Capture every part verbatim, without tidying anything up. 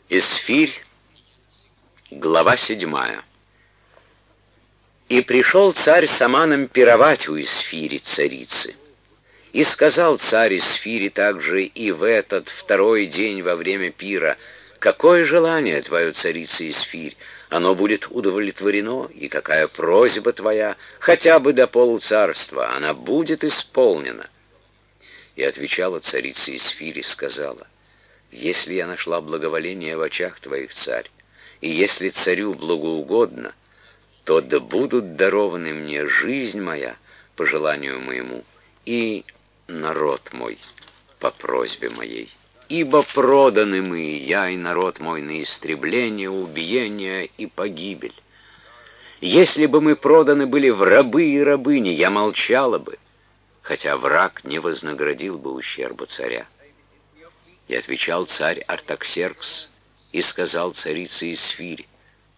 Эсфирь, глава седьмая. И пришел царь с Аманом пировать у Эсфири, царицы. И сказал царь Эсфири также и в этот второй день во время пира: «Какое желание твое, царица Эсфирь, оно будет удовлетворено, и какая просьба твоя, хотя бы до полуцарства, она будет исполнена». И отвечала царица Эсфирь и сказала: «Если я нашла благоволение в очах твоих, царь, и если царю благоугодно, то да будут дарованы мне жизнь моя по желанию моему и народ мой по просьбе моей. Ибо проданы мы, я и народ мой, на истребление, убиение и погибель. Если бы мы проданы были в рабы и рабыни, я молчала бы, хотя враг не вознаградил бы ущерба царя». И отвечал царь Артаксеркс и сказал царице Эсфирь: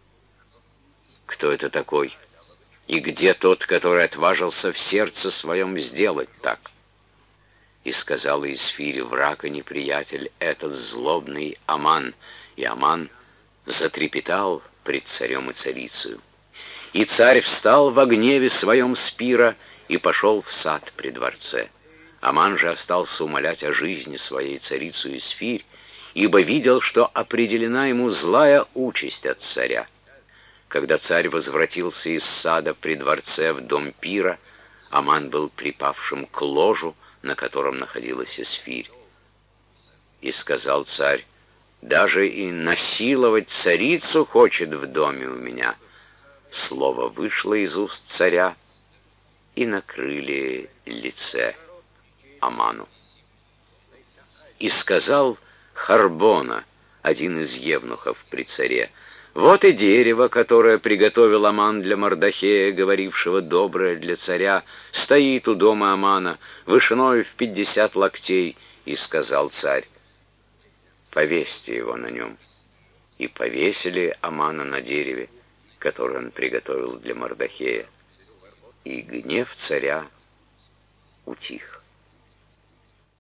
«Кто это такой? И где тот, который отважился в сердце своем сделать так?» И сказала Эсфирь: «Враг и неприятель этот злобный Аман». И Аман затрепетал пред царем и царицею. И царь встал во гневе своем с пира и пошел в сад при дворце. Аман же остался умолять о жизни своей царицу Эсфирь, ибо видел, что определена ему злая участь от царя. Когда царь возвратился из сада при дворце в дом пира, Аман был припавшим к ложу, на котором находилась Эсфирь. И сказал царь: «Даже и насиловать царицу хочет в доме у меня». Слово вышло из уст царя, и накрыли лице Аману. И сказал Харбона, один из евнухов при царе: «Вот и дерево, которое приготовил Аман для Мордохея, говорившего доброе для царя, стоит у дома Амана, вышиной в пятьдесят локтей». И сказал царь: «Повесьте его на нем». И повесили Амана на дереве, которое он приготовил для Мордохея. И гнев царя утих.